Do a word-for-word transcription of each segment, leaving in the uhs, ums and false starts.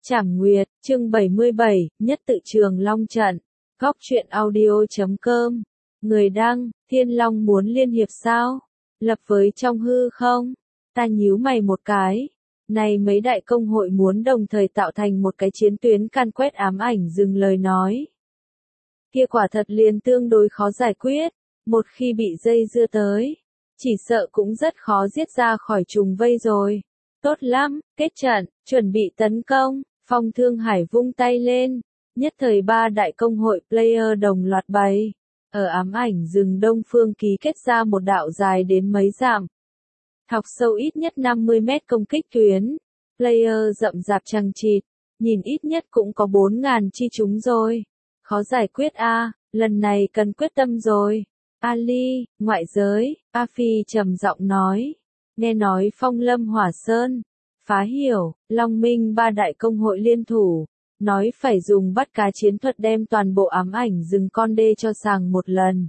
Trảm Nguyệt, chương bảy mươi bảy, nhất tự trường Long trận. Góc truyện audio chấm com. Người đăng, Thiên Long muốn liên hiệp sao? Lập với trong hư không? Ta nhíu mày một cái. Này mấy đại công hội muốn đồng thời tạo thành một cái chiến tuyến can quét ám ảnh dừng lời nói. Kia quả thật liền tương đối khó giải quyết. Một khi bị dây dưa tới, chỉ sợ cũng rất khó giết ra khỏi trùng vây rồi. Tốt lắm, kết trận, chuẩn bị tấn công. Phong Thương Hải vung tay lên, nhất thời ba đại công hội player đồng loạt bày, ở ám ảnh rừng đông phương ký kết ra một đạo dài đến mấy dặm. Thọc sâu ít nhất năm mươi mét công kích tuyến, player rậm rạp chằng chịt, nhìn ít nhất cũng có bốn ngàn chi chúng rồi. Khó giải quyết a, à, lần này cần quyết tâm rồi. Ali, ngoại giới, A Phi trầm giọng nói, nghe nói Phong Lâm Hỏa Sơn. Phá hiểu, Long Minh ba đại công hội liên thủ, nói phải dùng bắt cá chiến thuật đem toàn bộ ám ảnh rừng con đê cho sàng một lần.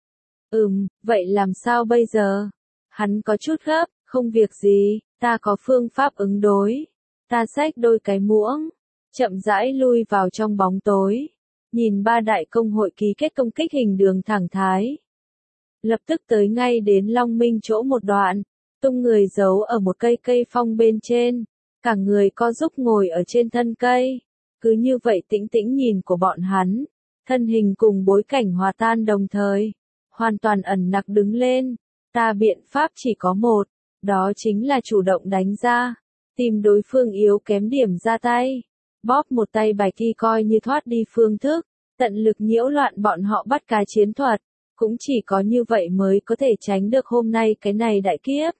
Ừm, vậy làm sao bây giờ? Hắn có chút gấp, không việc gì, ta có phương pháp ứng đối. Ta xách đôi cái muỗng, chậm rãi lui vào trong bóng tối, nhìn ba đại công hội ký kết công kích hình đường thẳng thái. Lập tức tới ngay đến Long Minh chỗ một đoạn. Tung người giấu ở một cây cây phong bên trên, cả người co giúp ngồi ở trên thân cây, cứ như vậy tĩnh tĩnh nhìn của bọn hắn, thân hình cùng bối cảnh hòa tan đồng thời, hoàn toàn ẩn nặc đứng lên. Ta biện pháp chỉ có một, đó chính là chủ động đánh ra, tìm đối phương yếu kém điểm ra tay, bóp một tay bạch y coi như thoát đi phương thức, tận lực nhiễu loạn bọn họ bắt cá chiến thuật, cũng chỉ có như vậy mới có thể tránh được hôm nay cái này đại kiếp.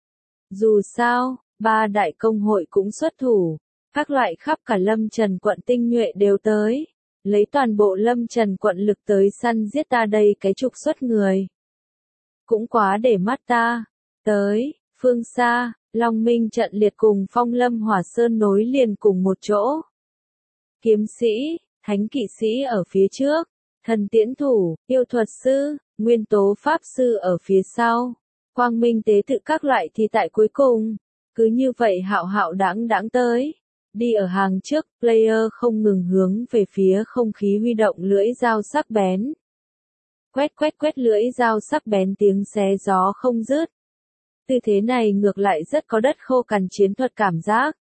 Dù sao, ba đại công hội cũng xuất thủ, các loại khắp cả Lâm Trần quận tinh nhuệ đều tới, lấy toàn bộ Lâm Trần quận lực tới săn giết ta đây cái trục xuất người. Cũng quá để mắt ta. Tới, phương xa, Long Minh trận liệt cùng Phong Lâm Hỏa Sơn nối liền cùng một chỗ. Kiếm sĩ, thánh kỵ sĩ ở phía trước, thần tiễn thủ, yêu thuật sư, nguyên tố pháp sư ở phía sau. Quang minh tế tự các loại thì tại cuối cùng, cứ như vậy hạo hạo đãng đãng tới, đi ở hàng trước, player không ngừng hướng về phía không khí huy động lưỡi dao sắc bén. Quét quét quét lưỡi dao sắc bén tiếng xé gió không dứt. Tư thế này ngược lại rất có đất khô cằn chiến thuật cảm giác.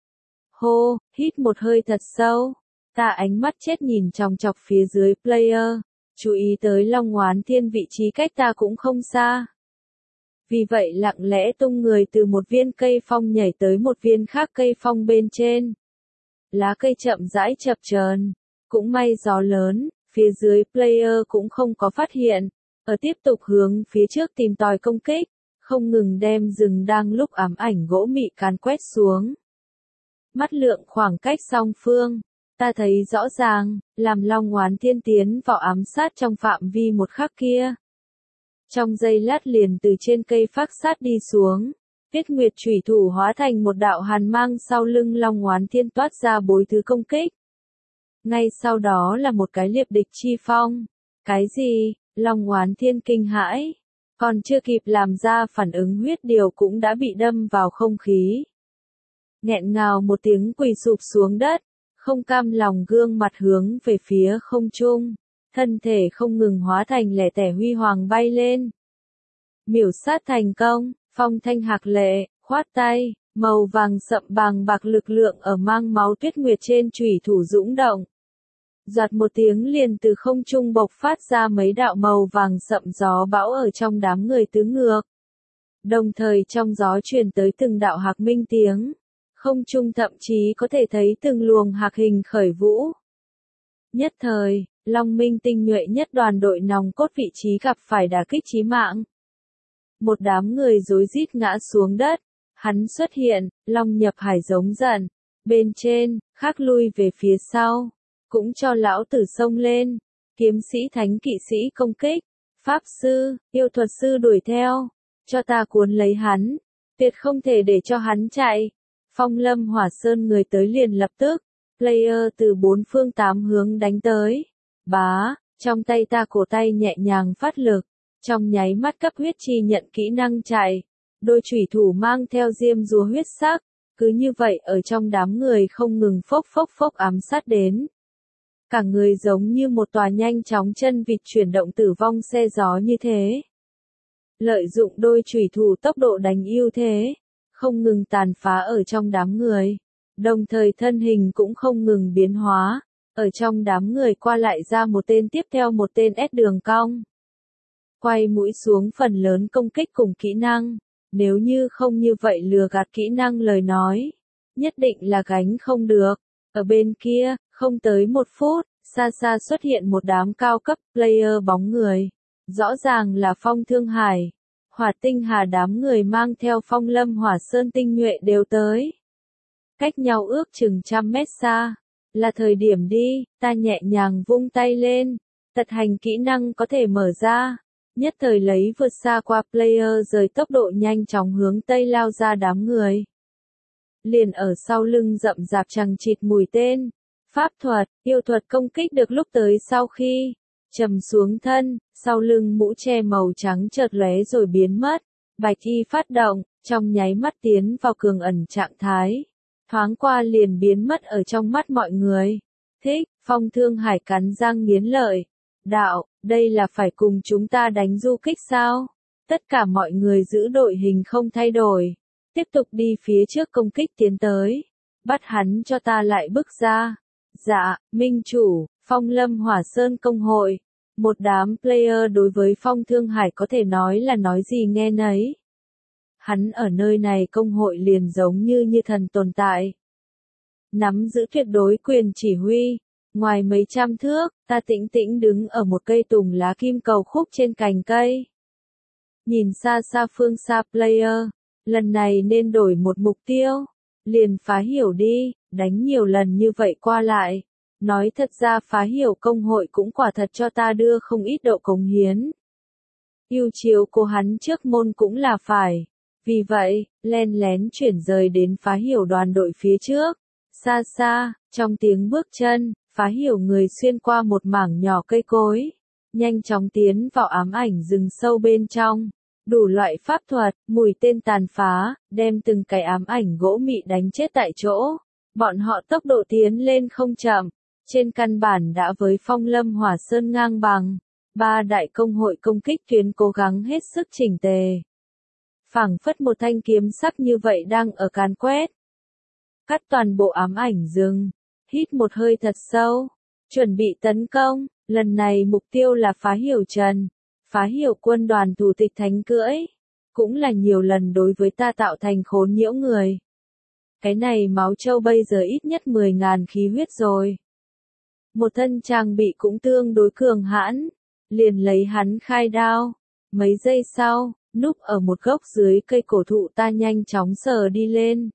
Hô, hít một hơi thật sâu, ta ánh mắt chết nhìn chòng chọc phía dưới player, chú ý tới Long Oán Thiên vị trí cách ta cũng không xa. Vì vậy lặng lẽ tung người từ một viên cây phong nhảy tới một viên khác cây phong bên trên. Lá cây chậm rãi chập chờn, cũng may gió lớn, phía dưới player cũng không có phát hiện, ở tiếp tục hướng phía trước tìm tòi công kích, không ngừng đem rừng đang lúc ám ảnh gỗ mị càn quét xuống. Mắt lượng khoảng cách song phương, ta thấy rõ ràng, làm Long Oán Thiên tiến vào ám sát trong phạm vi một khắc kia. Trong giây lát liền từ trên cây phác sát đi xuống, Viết Nguyệt chủy thủ hóa thành một đạo hàn mang sau lưng Long Oán Thiên toát ra bối thứ công kích. Ngay sau đó là một cái liệp địch chi phong. Cái gì? Long Oán Thiên kinh hãi, còn chưa kịp làm ra phản ứng huyết điều cũng đã bị đâm vào không khí. Nghẹn ngào một tiếng quỳ sụp xuống đất, không cam lòng gương mặt hướng về phía không trung. Thân thể không ngừng hóa thành lẻ tẻ huy hoàng bay lên. Miểu sát thành công, Phong Thanh hạc lệ, khoát tay, màu vàng sậm bàng bạc lực lượng ở mang máu Tuyết Nguyệt trên chủy thủ dũng động. Giọt một tiếng liền từ không trung bộc phát ra mấy đạo màu vàng sậm gió bão ở trong đám người tứ ngược. Đồng thời trong gió truyền tới từng đạo hạc minh tiếng. Không trung thậm chí có thể thấy từng luồng hạc hình khởi vũ. Nhất thời, Long Minh tinh nhuệ nhất đoàn đội nòng cốt vị trí gặp phải đả kích chí mạng. Một đám người rối rít ngã xuống đất, hắn xuất hiện, Long nhập hải giống giận, bên trên, khác lui về phía sau, cũng cho lão tử xông lên, kiếm sĩ thánh kỵ sĩ công kích, pháp sư, yêu thuật sư đuổi theo, cho ta cuốn lấy hắn, tuyệt không thể để cho hắn chạy. Phong Lâm Hỏa Sơn người tới liền lập tức, player từ bốn phương tám hướng đánh tới. Bá, trong tay ta cổ tay nhẹ nhàng phát lực, trong nháy mắt cấp huyết chi nhận kỹ năng chạy, đôi chủy thủ mang theo diêm rùa huyết sắc, cứ như vậy ở trong đám người không ngừng phốc phốc phốc ám sát đến. Cả người giống như một tòa nhanh chóng chân vịt chuyển động tử vong xe gió như thế. Lợi dụng đôi chủy thủ tốc độ đánh ưu thế, không ngừng tàn phá ở trong đám người, đồng thời thân hình cũng không ngừng biến hóa, ở trong đám người qua lại ra một tên tiếp theo một tên ép đường cong. Quay mũi xuống phần lớn công kích cùng kỹ năng, nếu như không như vậy lừa gạt kỹ năng lời nói, nhất định là gánh không được. Ở bên kia, không tới một phút, xa xa xuất hiện một đám cao cấp player bóng người. Rõ ràng là Phong Thương Hải, Hỏa Tinh Hà đám người mang theo Phong Lâm Hỏa Sơn tinh nhuệ đều tới. Cách nhau ước chừng trăm mét xa, là thời điểm đi, ta nhẹ nhàng vung tay lên, tật hành kỹ năng có thể mở ra, nhất thời lấy vượt xa qua player rời tốc độ nhanh chóng hướng tây lao ra đám người. Liền ở sau lưng rậm rạp chằng chịt mũi tên, pháp thuật, yêu thuật công kích được lúc tới sau khi trầm xuống thân, sau lưng mũ che màu trắng chợt lóe rồi biến mất, bạch y phát động, trong nháy mắt tiến vào cường ẩn trạng thái, thoáng qua liền biến mất ở trong mắt mọi người. Thích, Phong Thương Hải cắn răng nghiến lợi, đạo, đây là phải cùng chúng ta đánh du kích sao? Tất cả mọi người giữ đội hình không thay đổi, tiếp tục đi phía trước công kích tiến tới, bắt hắn cho ta lại bước ra. Dạ, minh chủ, Phong Lâm Hỏa Sơn công hội. Một đám player đối với Phong Thương Hải có thể nói là nói gì nghe nấy. Hắn ở nơi này công hội liền giống như như thần tồn tại. Nắm giữ tuyệt đối quyền chỉ huy. Ngoài mấy trăm thước, ta tĩnh tĩnh đứng ở một cây tùng lá kim cầu khúc trên cành cây. Nhìn xa xa phương xa player, lần này nên đổi một mục tiêu. Liền phá hiểu đi, đánh nhiều lần như vậy qua lại. Nói thật ra phá hiểu công hội cũng quả thật cho ta đưa không ít độ cống hiến. Yêu chiếu cô hắn trước môn cũng là phải. Vì vậy, len lén chuyển rời đến phá hiểu đoàn đội phía trước. Xa xa, trong tiếng bước chân, phá hiểu người xuyên qua một mảng nhỏ cây cối. Nhanh chóng tiến vào ám ảnh rừng sâu bên trong. Đủ loại pháp thuật, mùi tên tàn phá, đem từng cái ám ảnh gỗ mị đánh chết tại chỗ. Bọn họ tốc độ tiến lên không chậm. Trên căn bản đã với Phong Lâm Hỏa Sơn ngang bằng, ba đại công hội công kích tuyến cố gắng hết sức chỉnh tề. Phảng phất một thanh kiếm sắc như vậy đang ở càn quét. Cắt toàn bộ ám ảnh rừng, hít một hơi thật sâu, chuẩn bị tấn công, lần này mục tiêu là phá hiểu Trần, phá hiểu quân đoàn thủ tịch thánh cưỡi, cũng là nhiều lần đối với ta tạo thành khốn nhiễu người. Cái này máu châu bây giờ ít nhất mười ngàn khí huyết rồi. Một thân trang bị cũng tương đối cường hãn, liền lấy hắn khai đao. Mấy giây sau, núp ở một gốc dưới cây cổ thụ ta nhanh chóng sờ đi lên.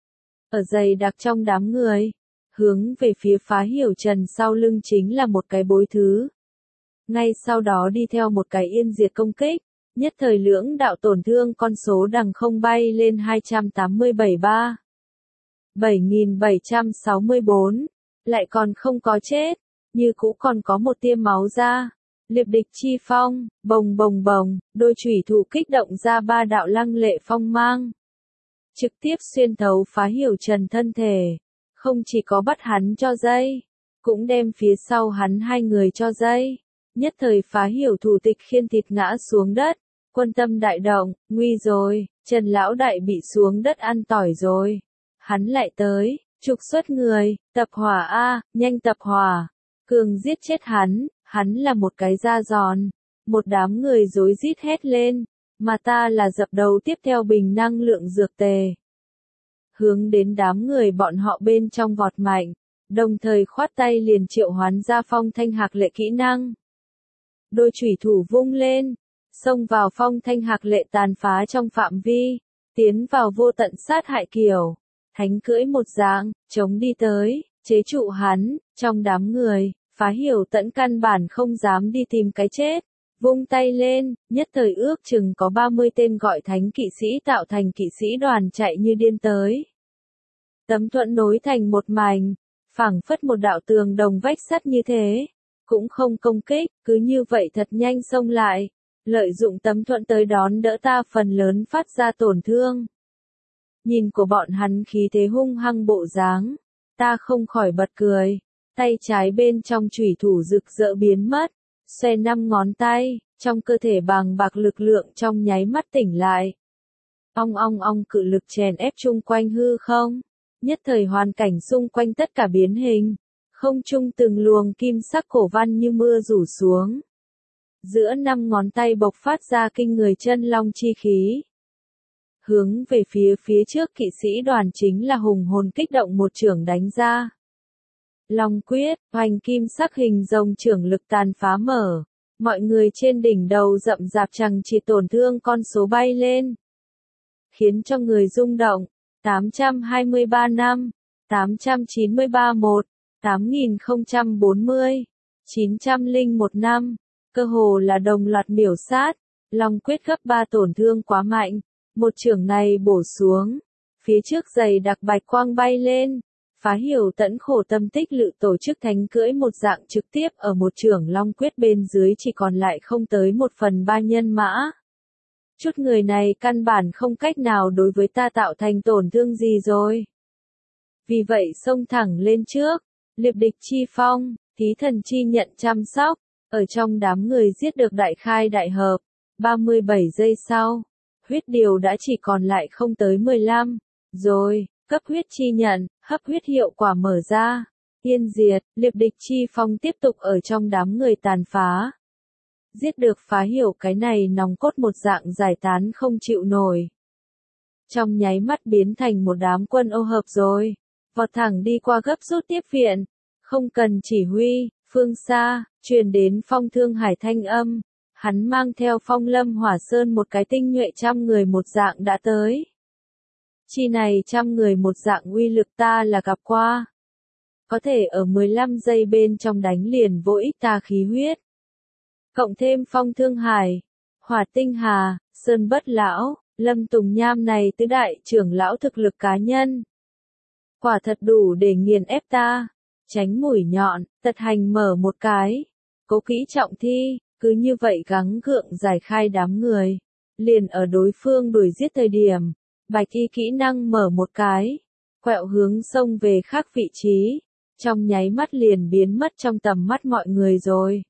Ở dày đặc trong đám người, hướng về phía phá hiểu Trần sau lưng chính là một cái bối thứ. Ngay sau đó đi theo một cái yên diệt công kích, nhất thời lưỡng đạo tổn thương con số đằng không bay lên hai trăm tám mươi bảy ba. bảy nghìn bảy trăm sáu mươi tư. Lại còn không có chết, như cũ còn có một tia máu ra. Liệp địch chi phong, bồng bồng bồng, đôi chủy thủ kích động ra ba đạo lăng lệ phong mang. Trực tiếp xuyên thấu phá hiểu Trần thân thể, không chỉ có bắt hắn cho dây, cũng đem phía sau hắn hai người cho dây. Nhất thời phá hiểu thủ tịch khiên thịt ngã xuống đất, quân tâm đại động, nguy rồi, Trần lão đại bị xuống đất ăn tỏi rồi. Hắn lại tới. Trục xuất người, tập hỏa A, nhanh tập hỏa. Cường giết chết hắn, hắn là một cái da giòn. Một đám người rối rít hét lên, mà ta là dập đầu tiếp theo bình năng lượng dược tề. Hướng đến đám người bọn họ bên trong vọt mạnh, đồng thời khoát tay liền triệu hoán ra Phong Thanh Hạc lệ kỹ năng. Đôi chủy thủ vung lên, xông vào Phong Thanh Hạc lệ tàn phá trong phạm vi, tiến vào vô tận sát hại kiểu. Thánh cưỡi một dạng, chống đi tới, chế trụ hắn, trong đám người, phá hiểu tận căn bản không dám đi tìm cái chết. Vung tay lên, nhất thời ước chừng có ba mươi tên gọi thánh kỵ sĩ tạo thành kỵ sĩ đoàn chạy như điên tới. Tấm thuẫn nối thành một mảnh, phảng phất một đạo tường đồng vách sắt như thế. Cũng không công kích, cứ như vậy thật nhanh xông lại. Lợi dụng tấm thuẫn tới đón đỡ ta phần lớn phát ra tổn thương. Nhìn của bọn hắn khí thế hung hăng bộ dáng, ta không khỏi bật cười. Tay trái bên trong chủy thủ rực rỡ biến mất, xoay năm ngón tay, trong cơ thể bàng bạc lực lượng trong nháy mắt tỉnh lại. Ong ong ong cự lực chèn ép chung quanh hư không, nhất thời hoàn cảnh xung quanh tất cả biến hình, không trung từng luồng kim sắc cổ văn như mưa rủ xuống. Giữa năm ngón tay bộc phát ra kinh người chân long chi khí. Hướng về phía phía trước kỵ sĩ đoàn chính là hùng hồn kích động một chưởng đánh ra. Long quyết, hoành kim sắc hình rồng chưởng lực tàn phá mở. Mọi người trên đỉnh đầu rậm rạp chẳng chỉ tổn thương con số bay lên. Khiến cho người rung động. tám trăm hai mươi ba năm, tám trăm chín mươi ba một, tám nghìn không trăm bốn mươi, chín trăm lẻ một năm. Cơ hồ là đồng loạt miểu sát. Long quyết gấp ba tổn thương quá mạnh. Một chưởng này bổ xuống. Phía trước dày đặc bạch quang bay lên. Phá hiểu tẫn khổ tâm tích lự tổ chức thánh cưỡi một dạng trực tiếp ở một chưởng long quyết bên dưới chỉ còn lại không tới một phần ba nhân mã. Chút người này căn bản không cách nào đối với ta tạo thành tổn thương gì rồi. Vì vậy xông thẳng lên trước, liệp địch chi phong, thí thần chi nhận chăm sóc, ở trong đám người giết được đại khai đại hợp. ba mươi bảy giây sau, huyết điều đã chỉ còn lại không tới mười lăm, rồi. Cấp huyết chi nhận, hấp huyết hiệu quả mở ra. Yên diệt, liệp địch chi phong tiếp tục ở trong đám người tàn phá. Giết được phá hiểu cái này nòng cốt một dạng giải tán không chịu nổi. Trong nháy mắt biến thành một đám quân ô hợp rồi. Vọt thẳng đi qua gấp rút tiếp viện. Không cần chỉ huy, phương xa, truyền đến Phong Thương Hải thanh âm. Hắn mang theo Phong Lâm Hỏa Sơn một cái tinh nhuệ trăm người một dạng đã tới. Chi này trăm người một dạng uy lực ta là gặp qua. Có thể ở mười lăm giây bên trong đánh liền vô ích ta khí huyết. Cộng thêm Phong Thương Hải, Hỏa Tinh Hà, Sơn Bất Lão, Lâm Tùng Nham này tứ đại trưởng lão thực lực cá nhân. Quả thật đủ để nghiền ép ta. Tránh mũi nhọn, tật hành mở một cái. Cố kỹ trọng thi, cứ như vậy gắng gượng giải khai đám người. Liền ở đối phương đuổi giết thời điểm. Bạch y kỹ năng mở một cái, quẹo hướng sông về khác vị trí, trong nháy mắt liền biến mất trong tầm mắt mọi người rồi.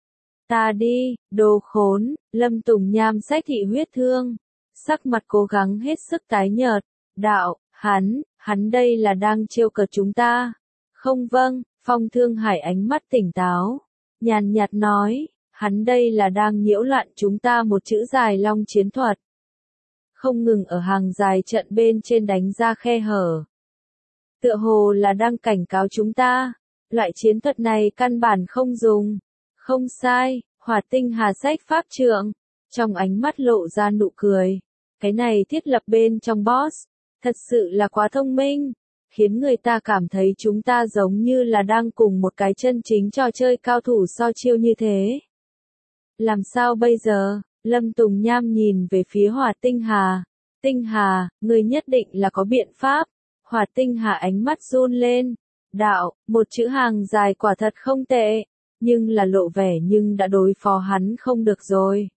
Ta đi, đồ khốn, Lâm Tùng Nham xách thị huyết thương, sắc mặt cố gắng hết sức tái nhợt, đạo, hắn, hắn đây là đang trêu cợt chúng ta. Không vâng, Phong Thương Hải ánh mắt tỉnh táo, nhàn nhạt nói, hắn đây là đang nhiễu loạn chúng ta một chữ dài long chiến thuật. Không ngừng ở hàng dài trận bên trên đánh ra khe hở. Tựa hồ là đang cảnh cáo chúng ta, loại chiến thuật này căn bản không dùng. Không sai, Hỏa Tinh Hà sách pháp trượng, trong ánh mắt lộ ra nụ cười. Cái này thiết lập bên trong boss, thật sự là quá thông minh, khiến người ta cảm thấy chúng ta giống như là đang cùng một cái chân chính trò chơi cao thủ so chiêu như thế. Làm sao bây giờ? Lâm Tùng Nham nhìn về phía Hỏa Tinh Hà. Tinh Hà, người nhất định là có biện pháp. Hỏa Tinh Hà ánh mắt run lên. Đạo, một chữ hàng dài quả thật không tệ. Nhưng là lộ vẻ nhưng đã đối phó hắn không được rồi.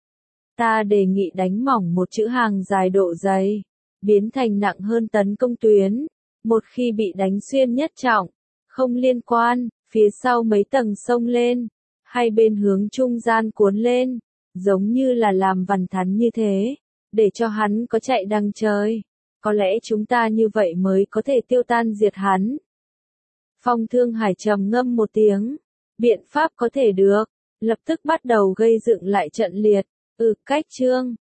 Ta đề nghị đánh mỏng một chữ hàng dài độ dày. Biến thành nặng hơn tấn công tuyến. Một khi bị đánh xuyên nhất trọng. Không liên quan, phía sau mấy tầng sông lên. Hai bên hướng trung gian cuốn lên. Giống như là làm vằn thắn như thế, để cho hắn có chạy đằng trời. Có lẽ chúng ta như vậy mới có thể tiêu tan diệt hắn. Phong Thương Hải trầm ngâm một tiếng. Biện pháp có thể được. Lập tức bắt đầu gây dựng lại trận liệt. Ừ, cách chương.